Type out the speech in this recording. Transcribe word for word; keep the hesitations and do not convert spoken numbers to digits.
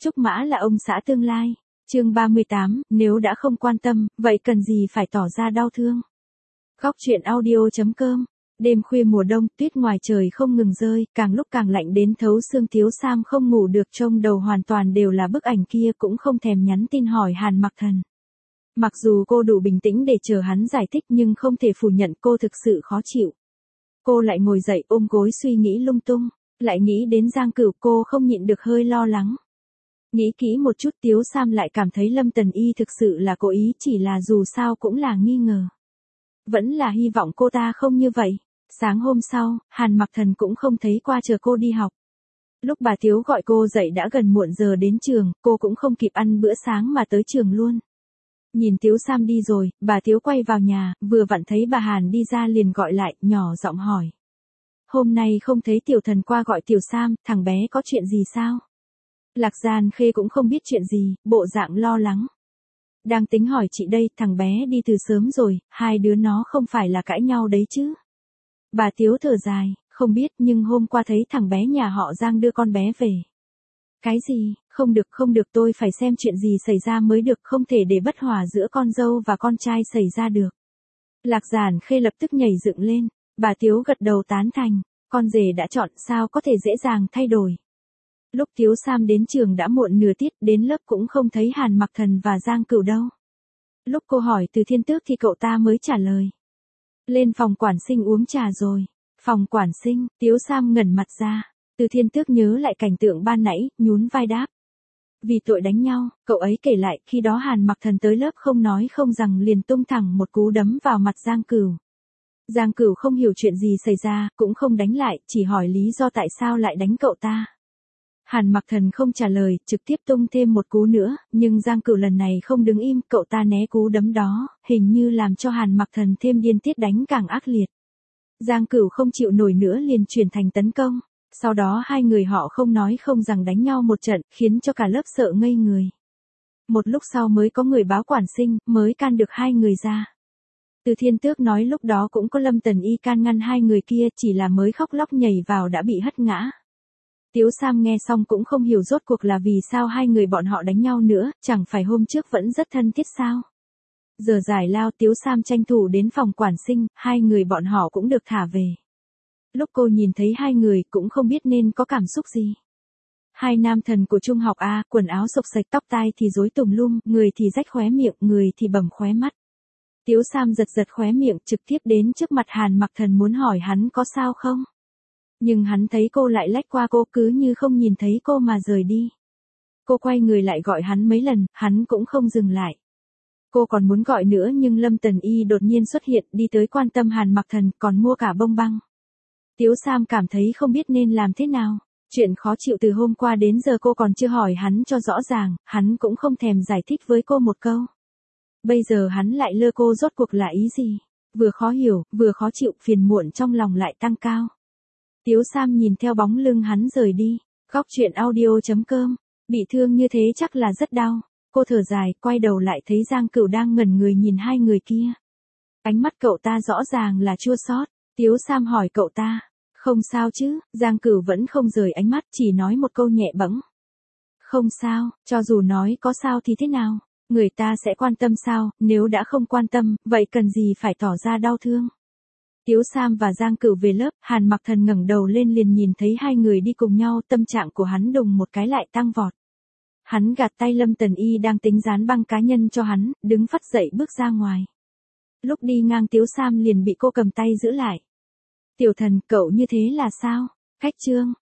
Trúc Mã là ông xã tương lai. Chương ba mươi tám, nếu đã không quan tâm, vậy cần gì phải tỏ ra đau thương. Góc truyện audio.com. Đêm khuya mùa đông, tuyết ngoài trời không ngừng rơi, càng lúc càng lạnh đến thấu xương. Tiếu Sam không ngủ được, trông đầu hoàn toàn đều là bức ảnh kia, cũng không thèm nhắn tin hỏi Hàn Mặc Thần. Mặc dù cô đủ bình tĩnh để chờ hắn giải thích nhưng không thể phủ nhận cô thực sự khó chịu. Cô lại ngồi dậy ôm gối suy nghĩ lung tung, lại nghĩ đến Giang Cửu, cô không nhịn được hơi lo lắng. Nghĩ kỹ một chút, Tiếu Sam lại cảm thấy Lâm Tần Y thực sự là cố ý, chỉ là dù sao cũng là nghi ngờ. Vẫn là hy vọng cô ta không như vậy. Sáng hôm sau, Hàn Mặc Thần cũng không thấy qua chờ cô đi học. Lúc bà Tiếu gọi cô dậy đã gần muộn giờ đến trường, cô cũng không kịp ăn bữa sáng mà tới trường luôn. Nhìn Tiếu Sam đi rồi, bà Tiếu quay vào nhà, vừa vặn thấy bà Hàn đi ra liền gọi lại, nhỏ giọng hỏi. Hôm nay không thấy Tiểu Thần qua gọi Tiểu Sam, thằng bé có chuyện gì sao? Lạc Gian Khê cũng không biết chuyện gì, bộ dạng lo lắng. Đang tính hỏi chị đây, thằng bé đi từ sớm rồi, hai đứa nó không phải là cãi nhau đấy chứ? Bà Tiếu thở dài, không biết, nhưng hôm qua thấy thằng bé nhà họ Giang đưa con bé về. Cái gì? Không được, không được, tôi phải xem chuyện gì xảy ra mới được, không thể để bất hòa giữa con dâu và con trai xảy ra được. Lạc Giản Khê lập tức nhảy dựng lên, bà Tiếu gật đầu tán thành, con rể đã chọn sao có thể dễ dàng thay đổi. Lúc Tiếu Sam đến trường đã muộn nửa tiết, đến lớp cũng không thấy Hàn Mặc Thần và Giang Cửu đâu. Lúc cô hỏi Từ Thiên Tước thì cậu ta mới trả lời. Lên phòng quản sinh uống trà rồi. Phòng quản sinh, Tiếu Sam ngẩn mặt ra. Từ Thiên Tước nhớ lại cảnh tượng ban nãy, nhún vai đáp. Vì tội đánh nhau, cậu ấy kể lại, khi đó Hàn Mặc Thần tới lớp không nói không rằng liền tung thẳng một cú đấm vào mặt Giang Cửu. Giang Cửu không hiểu chuyện gì xảy ra, cũng không đánh lại, chỉ hỏi lý do tại sao lại đánh cậu ta. Hàn Mặc Thần không trả lời, trực tiếp tung thêm một cú nữa, nhưng Giang Cửu lần này không đứng im, cậu ta né cú đấm đó, hình như làm cho Hàn Mặc Thần thêm điên tiết đánh càng ác liệt. Giang Cửu không chịu nổi nữa liền chuyển thành tấn công, sau đó hai người họ không nói không rằng đánh nhau một trận, khiến cho cả lớp sợ ngây người. Một lúc sau mới có người báo quản sinh, mới can được hai người ra. Từ Thiên Tước nói lúc đó cũng có Lâm Tần Y can ngăn hai người kia, chỉ là mới khóc lóc nhảy vào đã bị hất ngã. Tiếu Sam nghe xong cũng không hiểu rốt cuộc là vì sao hai người bọn họ đánh nhau nữa, chẳng phải hôm trước vẫn rất thân thiết sao. Giờ giải lao Tiếu Sam tranh thủ đến phòng quản sinh, hai người bọn họ cũng được thả về. Lúc cô nhìn thấy hai người cũng không biết nên có cảm xúc gì. Hai nam thần của trung học A, quần áo xộc xệch, tóc tai thì rối tùm lum, người thì rách khóe miệng, người thì bầm khóe mắt. Tiếu Sam giật giật khóe miệng, trực tiếp đến trước mặt Hàn Mặc Thần muốn hỏi hắn có sao không. Nhưng hắn thấy cô lại lách qua cô, cứ như không nhìn thấy cô mà rời đi. Cô quay người lại gọi hắn mấy lần, hắn cũng không dừng lại. Cô còn muốn gọi nữa nhưng Lâm Tần Y đột nhiên xuất hiện, đi tới quan tâm Hàn Mặc Thần, còn mua cả bông băng. Tiếu Sam cảm thấy không biết nên làm thế nào. Chuyện khó chịu từ hôm qua đến giờ cô còn chưa hỏi hắn cho rõ ràng, hắn cũng không thèm giải thích với cô một câu. Bây giờ hắn lại lơ cô, rốt cuộc là ý gì? Vừa khó hiểu, vừa khó chịu, phiền muộn trong lòng lại tăng cao. Tiếu Sam nhìn theo bóng lưng hắn rời đi. Góc truyện audio.com. Bị thương như thế chắc là rất đau. Cô thở dài, quay đầu lại thấy Giang Cửu đang ngẩn người nhìn hai người kia. Ánh mắt cậu ta rõ ràng là chua xót. Tiếu Sam hỏi cậu ta. Không sao chứ? Giang Cửu vẫn không rời ánh mắt, chỉ nói một câu nhẹ bẫng. Không sao, cho dù nói có sao thì thế nào? Người ta sẽ quan tâm sao? Nếu đã không quan tâm, vậy cần gì phải tỏ ra đau thương? Tiếu Sam và Giang Cửu về lớp, Hàn Mặc Thần ngẩng đầu lên liền nhìn thấy hai người đi cùng nhau, tâm trạng của hắn đùng một cái lại tăng vọt. Hắn gạt tay Lâm Tần Y đang tính dán băng cá nhân cho hắn, đứng phắt dậy bước ra ngoài. Lúc đi ngang Tiếu Sam liền bị cô cầm tay giữ lại. Tiểu Thần, cậu như thế là sao? Khách trương,